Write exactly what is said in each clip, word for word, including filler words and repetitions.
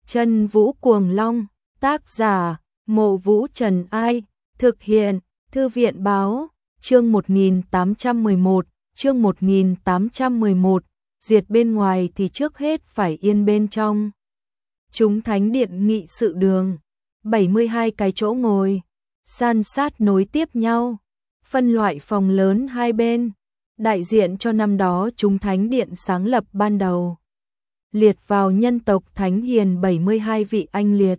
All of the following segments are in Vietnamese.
Chân Vũ Cuồng Long, tác giả, Mộ Vũ Trần Ai, thực hiện, Thư viện Báo, chương một nghìn tám trăm mười một, chương một nghìn tám trăm mười một, diệt bên ngoài thì trước hết phải yên bên trong. Chúng thánh điện nghị sự đường, bảy mươi hai cái chỗ ngồi, san sát nối tiếp nhau, phân loại phòng lớn hai bên, đại diện cho năm đó chúng thánh điện sáng lập ban đầu. Liệt vào nhân tộc thánh hiền bảy mươi hai vị anh liệt.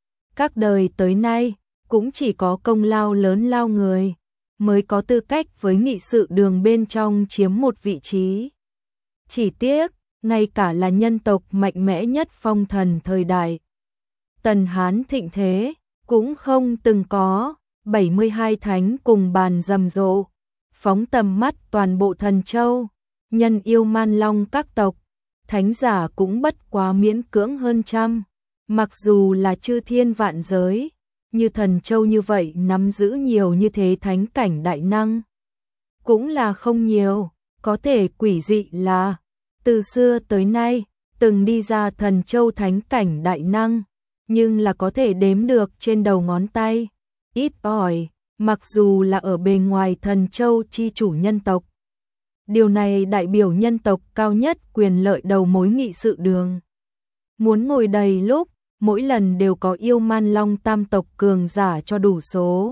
Các đời tới nay, cũng chỉ có công lao lớn lao người, mới có tư cách với nghị sự đường bên trong chiếm một vị trí. Chỉ tiếc, ngay cả là nhân tộc mạnh mẽ nhất phong thần thời đại Tần Hán thịnh thế, cũng không từng có, bảy mươi hai thánh cùng bàn rầm rộ, phóng tầm mắt toàn bộ Thần Châu, nhân yêu man long các tộc, thánh giả cũng bất quá miễn cưỡng hơn trăm, mặc dù là chư thiên vạn giới, như Thần Châu như vậy nắm giữ nhiều như thế thánh cảnh đại năng, cũng là không nhiều, có thể quỷ dị là, từ xưa tới nay, từng đi ra Thần Châu thánh cảnh đại năng, nhưng là có thể đếm được trên đầu ngón tay, ít ỏi, mặc dù là ở bề ngoài Thần Châu chi chủ nhân tộc. Điều này đại biểu nhân tộc cao nhất quyền lợi đầu mối nghị sự đường. Muốn ngồi đầy lúc, mỗi lần đều có yêu man long tam tộc cường giả cho đủ số.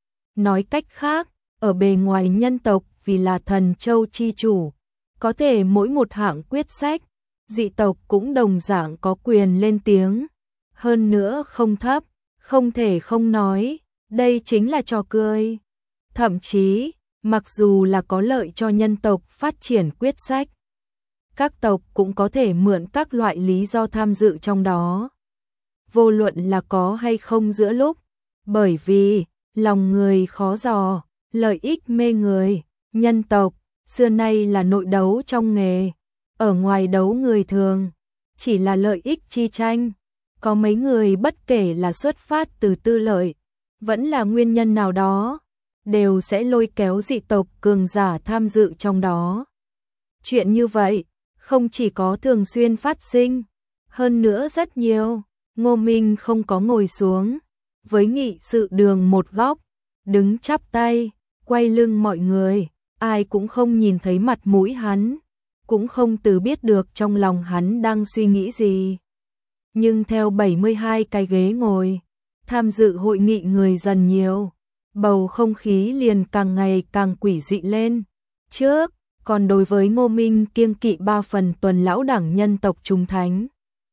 Nói cách khác, ở bề ngoài nhân tộc vì là Thần Châu chi chủ, có thể mỗi một hạng quyết sách, dị tộc cũng đồng dạng có quyền lên tiếng. Hơn nữa không thấp, không thể không nói, đây chính là trò cười. Thậm chí, mặc dù là có lợi cho nhân tộc phát triển quyết sách, các tộc cũng có thể mượn các loại lý do tham dự trong đó. Vô luận là có hay không giữa lúc, bởi vì, lòng người khó dò, lợi ích mê người, nhân tộc, xưa nay là nội đấu trong nghề, ở ngoài đấu người thường, chỉ là lợi ích chi tranh. Có mấy người bất kể là xuất phát từ tư lợi, vẫn là nguyên nhân nào đó, đều sẽ lôi kéo dị tộc cường giả tham dự trong đó. Chuyện như vậy, không chỉ có thường xuyên phát sinh, hơn nữa rất nhiều, Ngô Minh không có ngồi xuống, với nghị sự đường một góc, đứng chắp tay, quay lưng mọi người, ai cũng không nhìn thấy mặt mũi hắn, cũng không từ biết được trong lòng hắn đang suy nghĩ gì. Nhưng theo bảy mươi hai cái ghế ngồi, tham dự hội nghị người dần nhiều, bầu không khí liền càng ngày càng quỷ dị lên. Trước, còn đối với Ngô Minh kiêng kỵ ba phần tuần lão đẳng nhân tộc chúng thánh.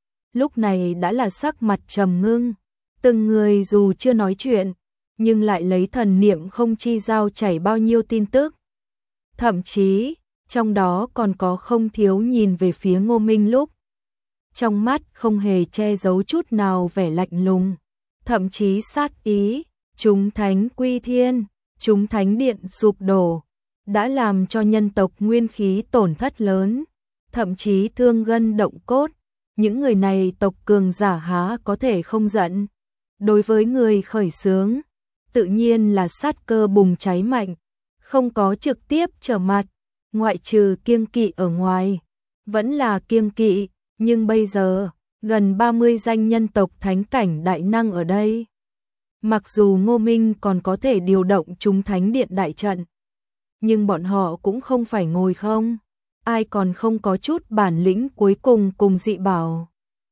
Lúc này đã là sắc mặt trầm ngưng, từng người dù chưa nói chuyện, nhưng lại lấy thần niệm không chi giao chảy bao nhiêu tin tức. Thậm chí, trong đó còn có không thiếu nhìn về phía Ngô Minh lúc. Trong mắt không hề che giấu chút nào vẻ lạnh lùng, thậm chí sát ý, chúng thánh quy thiên, chúng thánh điện sụp đổ, đã làm cho nhân tộc nguyên khí tổn thất lớn, thậm chí thương gân động cốt, những người này tộc cường giả há có thể không giận. Đối với người khởi xướng, tự nhiên là sát cơ bùng cháy mạnh, không có trực tiếp trở mặt, ngoại trừ kiêng kỵ ở ngoài, vẫn là kiêng kỵ. Nhưng bây giờ, gần ba mươi danh nhân tộc thánh cảnh đại năng ở đây. Mặc dù Ngô Minh còn có thể điều động chúng thánh điện đại trận, nhưng bọn họ cũng không phải ngồi không. Ai còn không có chút bản lĩnh cuối cùng cùng dị bảo.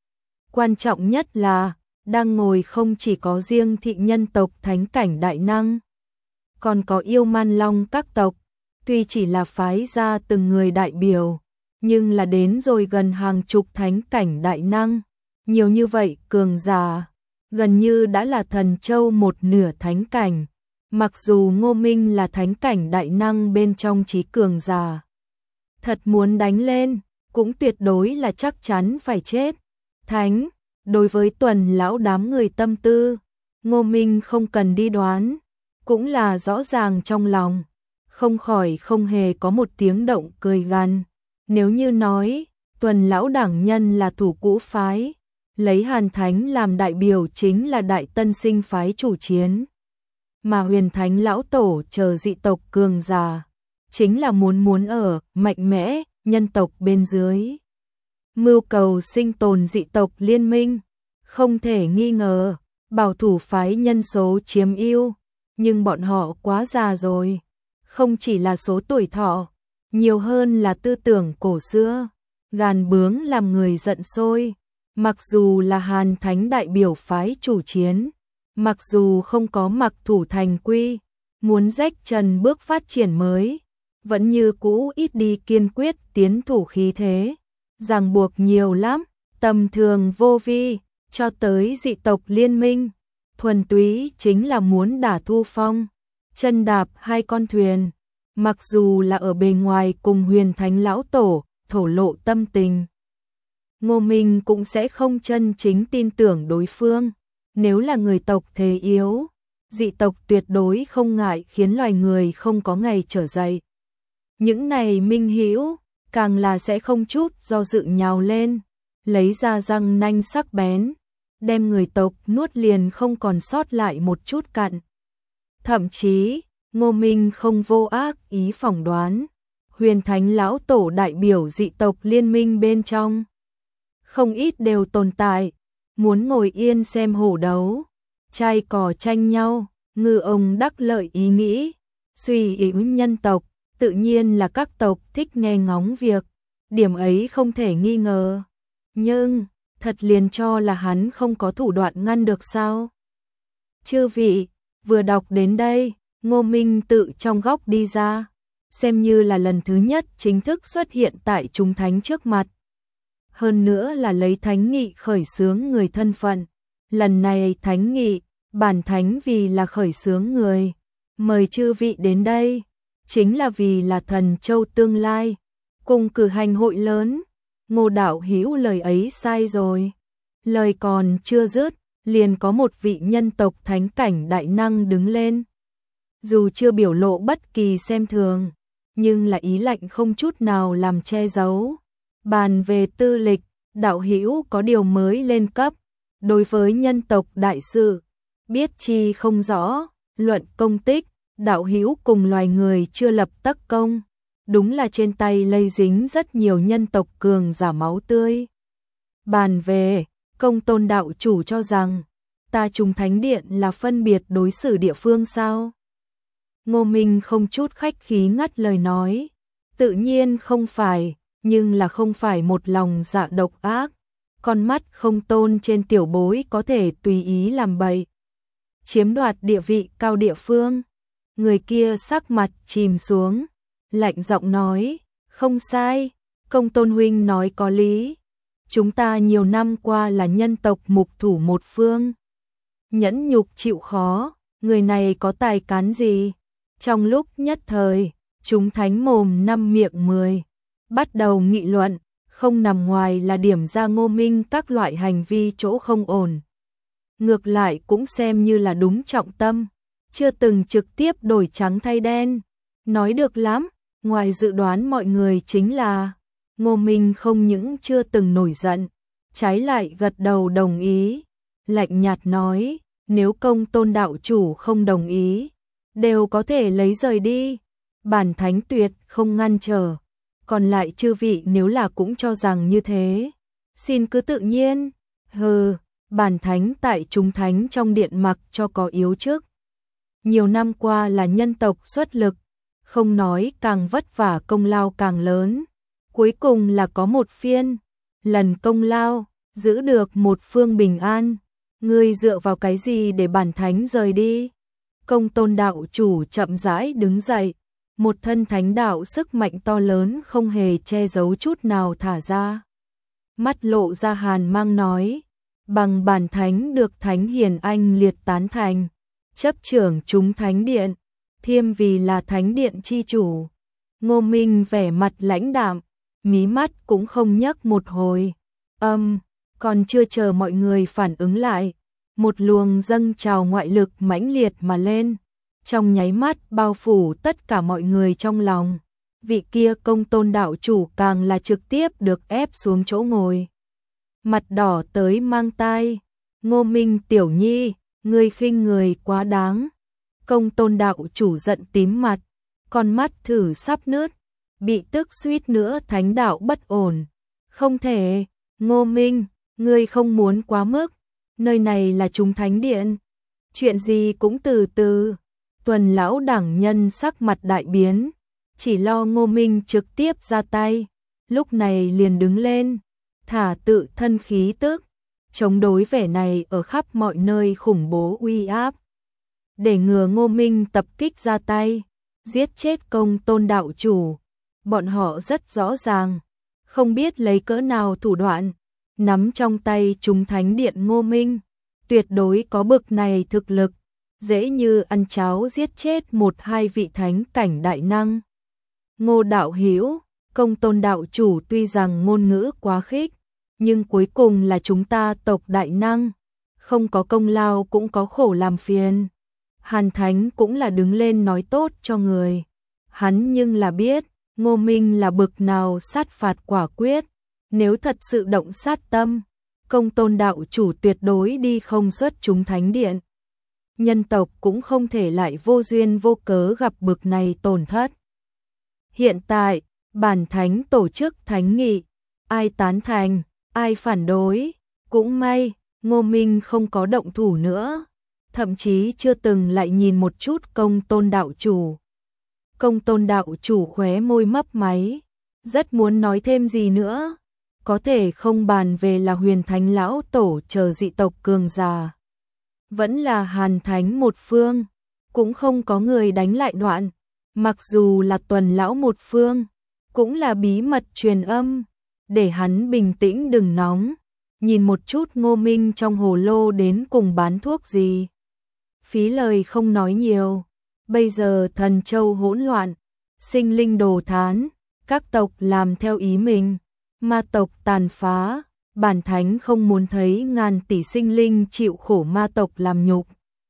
Quan trọng nhất là, đang ngồi không chỉ có riêng thị nhân tộc thánh cảnh đại năng, còn có yêu man long các tộc, tuy chỉ là phái ra từng người đại biểu, nhưng là đến rồi gần hàng chục thánh cảnh đại năng, nhiều như vậy cường giả, gần như đã là Thần Châu một nửa thánh cảnh, mặc dù Ngô Minh là thánh cảnh đại năng bên trong trí cường giả. Thật muốn đánh lên, cũng tuyệt đối là chắc chắn phải chết. Thánh, đối với tuần lão đám người tâm tư, Ngô Minh không cần đi đoán, cũng là rõ ràng trong lòng, không khỏi không hề có một tiếng động cười gằn. Nếu như nói, tuần lão đẳng nhân là thủ cũ phái, lấy Hàn Thánh làm đại biểu chính là đại tân sinh phái chủ chiến, mà Huyền Thánh lão tổ chờ dị tộc cường giả, chính là muốn muốn ở mạnh mẽ nhân tộc bên dưới. Mưu cầu sinh tồn dị tộc liên minh, Không thể nghi ngờ, bảo thủ phái nhân số chiếm ưu, nhưng bọn họ quá già rồi. Không chỉ là số tuổi thọ, nhiều hơn là tư tưởng cổ xưa, gàn bướng làm người giận sôi. Mặc dù là Hàn Thánh đại biểu phái chủ chiến, mặc dù không có mặc thủ thành quy, muốn rách trần bước phát triển mới, vẫn như cũ ít đi kiên quyết tiến thủ khí thế, ràng buộc nhiều lắm, tầm thường vô vi, cho tới dị tộc liên minh, thuần túy chính là muốn đả Thu Phong, chân đạp hai con thuyền, mặc dù là ở bề ngoài cùng Huyền Thánh lão tổ thổ lộ tâm tình. Ngô Minh cũng sẽ không chân chính tin tưởng đối phương, nếu là người tộc thế yếu, dị tộc tuyệt đối không ngại khiến loài người không có ngày trở dậy. Những này minh hữu càng là sẽ không chút do dự nhào lên, lấy ra răng nanh sắc bén, đem người tộc nuốt liền không còn sót lại một chút cặn. Thậm chí, Ngô Minh không vô ác ý phỏng đoán, Huyền Thánh lão tổ đại biểu dị tộc liên minh bên trong, không ít đều tồn tại, muốn ngồi yên xem hổ đấu, trai cò tranh nhau, ngư ông đắc lợi ý nghĩ, suy yếu nhân tộc, tự nhiên là các tộc thích nghe ngóng việc, điểm ấy không thể nghi ngờ. Nhưng, thật liền cho là hắn không có thủ đoạn ngăn được sao? Chư vị, vừa đọc đến đây, Ngô Minh tự trong góc đi ra, xem như là lần thứ nhất chính thức xuất hiện tại chúng thánh trước mặt. Hơn nữa là lấy thánh nghị khởi xướng người thân phận. Lần này thánh nghị, bản thánh vì là khởi xướng người, mời chư vị đến đây, chính là vì là Thần Châu tương lai, cùng cử hành hội lớn. Ngô đạo hữu lời ấy sai rồi. Lời còn chưa dứt, liền có một vị nhân tộc thánh cảnh đại năng đứng lên. Dù chưa biểu lộ bất kỳ xem thường, nhưng là ý lạnh không chút nào làm che giấu. Bàn về tư lịch, đạo hữu có điều mới lên cấp, đối với nhân tộc đại sự, biết chi không rõ, luận công tích, đạo hữu cùng loài người chưa lập tất công, đúng là trên tay lây dính rất nhiều nhân tộc cường giả máu tươi. Bàn về, Công Tôn đạo chủ cho rằng, ta Trùng Thánh Điện là phân biệt đối xử địa phương sao? Ngô Minh không chút khách khí ngắt lời nói, tự nhiên không phải, nhưng là không phải một lòng dạ độc ác, con mắt không tôn trên tiểu bối có thể tùy ý làm bậy, chiếm đoạt địa vị cao địa phương. Người kia sắc mặt chìm xuống, lạnh giọng nói, không sai, Công Tôn huynh nói có lý, chúng ta nhiều năm qua là nhân tộc mục thủ một phương, nhẫn nhục chịu khó, người này có tài cán gì? Trong lúc nhất thời, chúng thánh mồm năm miệng mười, bắt đầu nghị luận, không nằm ngoài là điểm ra Ngô Minh các loại hành vi chỗ không ổn. Ngược lại cũng xem như là đúng trọng tâm, chưa từng trực tiếp đổi trắng thay đen. Nói được lắm, ngoài dự đoán mọi người chính là, Ngô Minh không những chưa từng nổi giận, trái lại gật đầu đồng ý, lạnh nhạt nói, nếu Công Tôn đạo chủ không đồng ý, đều có thể lấy rời đi, bản thánh tuyệt không ngăn trở. Còn lại chư vị nếu là cũng cho rằng như thế, xin cứ tự nhiên. Hừ, bản thánh tại chúng thánh trong điện mặc cho có yếu trước. Nhiều năm qua là nhân tộc xuất lực, không nói càng vất vả công lao càng lớn. Cuối cùng là có một phiên, lần công lao, giữ được một phương bình an. Ngươi dựa vào cái gì để bản thánh rời đi? Công Tôn đạo chủ chậm rãi đứng dậy, một thân thánh đạo sức mạnh to lớn không hề che giấu chút nào thả ra. Mắt lộ ra hàn mang nói, bằng bản thánh được thánh hiền anh liệt tán thành, chấp trưởng chúng thánh điện, thiêm vì là thánh điện chi chủ. Ngô Minh vẻ mặt lãnh đạm, mí mắt cũng không nhấc một hồi. Âm, còn chưa chờ mọi người phản ứng lại, một luồng dâng trào ngoại lực mãnh liệt mà lên, trong nháy mắt bao phủ tất cả mọi người trong lòng. Vị kia Công Tôn đạo chủ càng là trực tiếp được ép xuống chỗ ngồi. Mặt đỏ tới mang tai, Ngô Minh tiểu nhi, ngươi khinh người quá đáng. Công Tôn đạo chủ giận tím mặt, con mắt thử sắp nứt, bị tức suýt nữa thánh đạo bất ổn. Không thể, Ngô Minh, ngươi không muốn quá mức, Nơi này là chúng thánh điện. Chuyện gì cũng từ từ. Tuần lão đẳng nhân sắc mặt đại biến, chỉ lo Ngô Minh trực tiếp ra tay, lúc này liền đứng lên, thả tự thân khí tức, chống đối vẻ này ở khắp mọi nơi khủng bố uy áp. Để ngừa Ngô Minh tập kích ra tay, giết chết Công Tôn đạo chủ, bọn họ rất rõ ràng, không biết lấy cỡ nào thủ đoạn, nắm trong tay chúng thánh điện Ngô Minh, tuyệt đối có bực này thực lực, dễ như ăn cháo giết chết một hai vị thánh cảnh đại năng. Ngô đạo hữu, Công Tôn đạo chủ tuy rằng ngôn ngữ quá khích, nhưng cuối cùng là chúng ta tộc đại năng, không có công lao cũng có khổ làm phiền. Hàn Thánh cũng là đứng lên nói tốt cho người. Hắn nhưng là biết, Ngô Minh là bực nào sát phạt quả quyết, nếu thật sự động sát tâm, Công Tôn đạo chủ tuyệt đối đi không xuất chúng thánh điện. Nhân tộc cũng không thể lại vô duyên vô cớ gặp bực này tổn thất. Hiện tại, bản thánh tổ chức thánh nghị, ai tán thành, ai phản đối, cũng may, Ngô Minh không có động thủ nữa, thậm chí chưa từng lại nhìn một chút Công Tôn đạo chủ. Công Tôn đạo chủ khóe môi mấp máy, rất muốn nói thêm gì nữa, có thể không bàn về là Huyền Thánh lão tổ chờ dị tộc cường già, vẫn là Hàn Thánh một phương, cũng không có người đánh lại đoạn, mặc dù là Tuần lão một phương, cũng là bí mật truyền âm, để hắn bình tĩnh đừng nóng, nhìn một chút Ngô Minh trong hồ lô đến cùng bán thuốc gì. Phí lời không nói nhiều, bây giờ Thần Châu hỗn loạn, sinh linh đồ thán, các tộc làm theo ý mình, ma tộc tàn phá, bản thánh không muốn thấy ngàn tỷ sinh linh chịu khổ ma tộc làm nhục.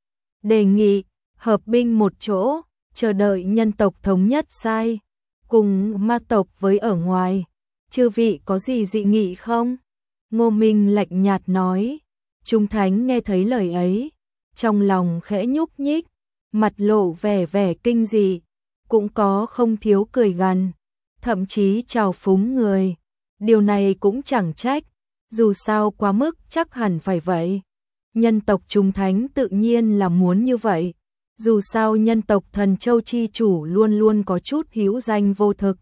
Đề nghị, hợp binh một chỗ, chờ đợi nhân tộc thống nhất sai, cùng ma tộc với ở ngoài, chư vị có gì dị nghị không? Ngô Minh lạnh nhạt nói, chúng thánh nghe thấy lời ấy, trong lòng khẽ nhúc nhích, mặt lộ vẻ vẻ kinh dị, cũng có không thiếu cười gằn, thậm chí trào phúng người. Điều này cũng chẳng trách, dù sao quá mức chắc hẳn phải vậy. Nhân tộc chúng thánh tự nhiên là muốn như vậy, dù sao nhân tộc Thần Châu chi chủ luôn luôn có chút hữu danh vô thực.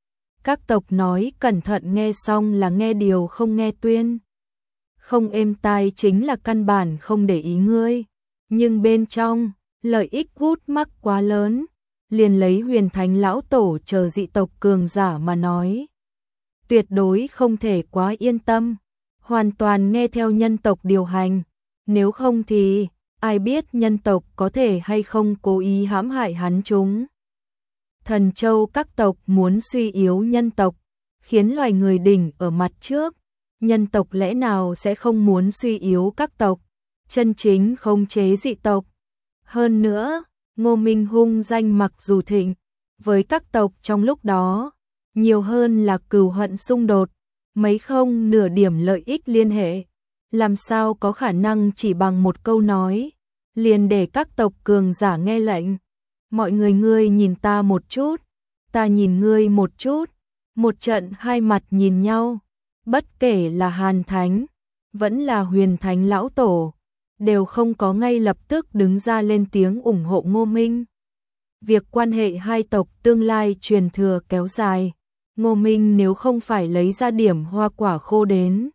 Các tộc nói cẩn thận nghe xong là nghe điều không nghe tuyên. Không êm tai chính là căn bản không để ý ngươi, nhưng bên trong, lợi ích hút mắc quá lớn, liền lấy Huyền Thánh lão tổ chờ dị tộc cường giả mà nói. Tuyệt đối không thể quá yên tâm, hoàn toàn nghe theo nhân tộc điều hành, nếu không thì ai biết nhân tộc có thể hay không cố ý hãm hại hắn chúng. Thần Châu các tộc muốn suy yếu nhân tộc, khiến loài người đỉnh ở mặt trước, nhân tộc lẽ nào sẽ không muốn suy yếu các tộc, chân chính khống chế dị tộc. Hơn nữa, Ngô Minh hung danh mặc dù thịnh, với các tộc trong lúc đó, nhiều hơn là cừu hận xung đột, mấy không nửa điểm lợi ích liên hệ, làm sao có khả năng chỉ bằng một câu nói, liền để các tộc cường giả nghe lệnh. Mọi người ngươi nhìn ta một chút, ta nhìn ngươi một chút, một trận hai mặt nhìn nhau, bất kể là Hàn Thánh, vẫn là Huyền Thánh lão tổ, đều không có ngay lập tức đứng ra lên tiếng ủng hộ Ngô Minh. Việc quan hệ hai tộc tương lai truyền thừa kéo dài, Ngô Minh nếu không phải lấy ra điểm hoa quả khô đến,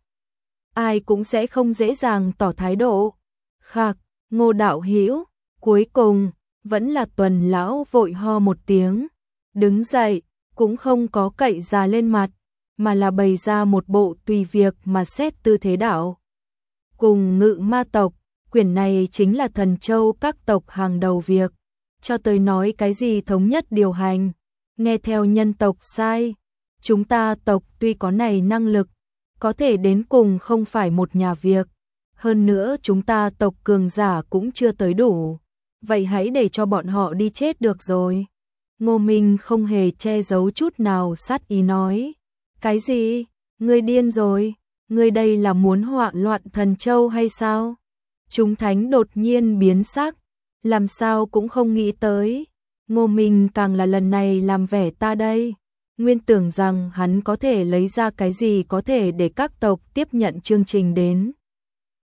ai cũng sẽ không dễ dàng tỏ thái độ. Khạc, Ngô đạo hữu, cuối cùng vẫn là Tuần lão vội ho một tiếng, đứng dậy, cũng không có cậy già lên mặt, mà là bày ra một bộ tùy việc mà xét tư thế đạo. Cùng Ngự ma tộc, quyển này chính là Thần Châu các tộc hàng đầu việc, cho tới nói cái gì thống nhất điều hành, nghe theo nhân tộc sai. Chúng ta tộc tuy có này năng lực, có thể đến cùng không phải một nhà việc, hơn nữa chúng ta tộc cường giả cũng chưa tới đủ, vậy hãy để cho bọn họ đi chết được rồi. Ngô Minh không hề che giấu chút nào sát ý nói, cái gì, ngươi điên rồi, ngươi đây là muốn hoạn loạn Thần Châu hay sao? Chúng thánh đột nhiên biến sắc, làm sao cũng không nghĩ tới, Ngô Minh càng là lần này làm vẻ ta đây. Nguyên tưởng rằng hắn có thể lấy ra cái gì có thể để các tộc tiếp nhận chương trình đến.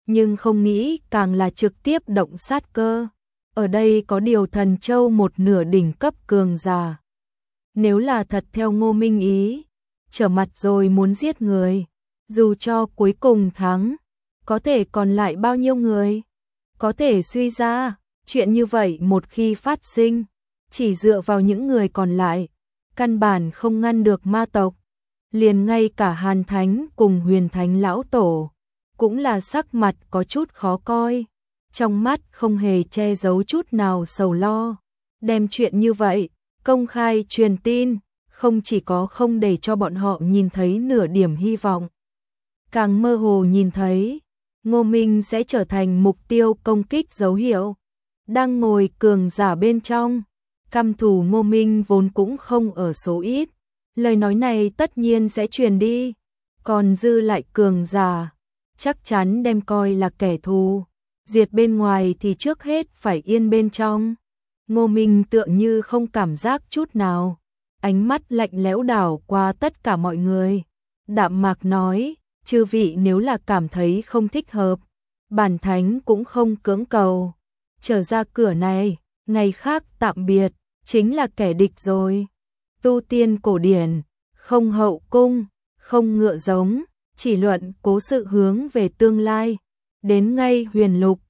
nhưng không nghĩ càng là trực tiếp động sát cơ. Ở đây có điều Thần Châu một nửa đỉnh cấp cường giả. Nếu là thật theo Ngô Minh ý, trở mặt rồi muốn giết người, dù cho cuối cùng thắng, có thể còn lại bao nhiêu người? Có thể suy ra, chuyện như vậy một khi phát sinh, chỉ dựa vào những người còn lại, căn bản không ngăn được ma tộc. Liền ngay cả Hàn Thánh cùng Huyền Thánh lão tổ, cũng là sắc mặt có chút khó coi, trong mắt không hề che giấu chút nào sầu lo. Đem chuyện như vậy, công khai truyền tin, không chỉ có không để cho bọn họ nhìn thấy nửa điểm hy vọng, càng mơ hồ nhìn thấy Ngô Minh sẽ trở thành mục tiêu công kích dấu hiệu. Đang ngồi cường giả bên trong, căm thù Ngô Minh vốn cũng không ở số ít, lời nói này tất nhiên sẽ truyền đi, còn dư lại cường giả, chắc chắn đem coi là kẻ thù, diệt bên ngoài thì trước hết phải yên bên trong. Ngô Minh tựa như không cảm giác chút nào, ánh mắt lạnh lẽo đảo qua tất cả mọi người, đạm mạc nói, chư vị nếu là cảm thấy không thích hợp, bản thánh cũng không cưỡng cầu, trở ra cửa này, ngày khác tạm biệt, chính là kẻ địch rồi. Tu tiên cổ điển, không hậu cung, không ngựa giống, chỉ luận cố sự hướng về tương lai, đến ngay huyền lục,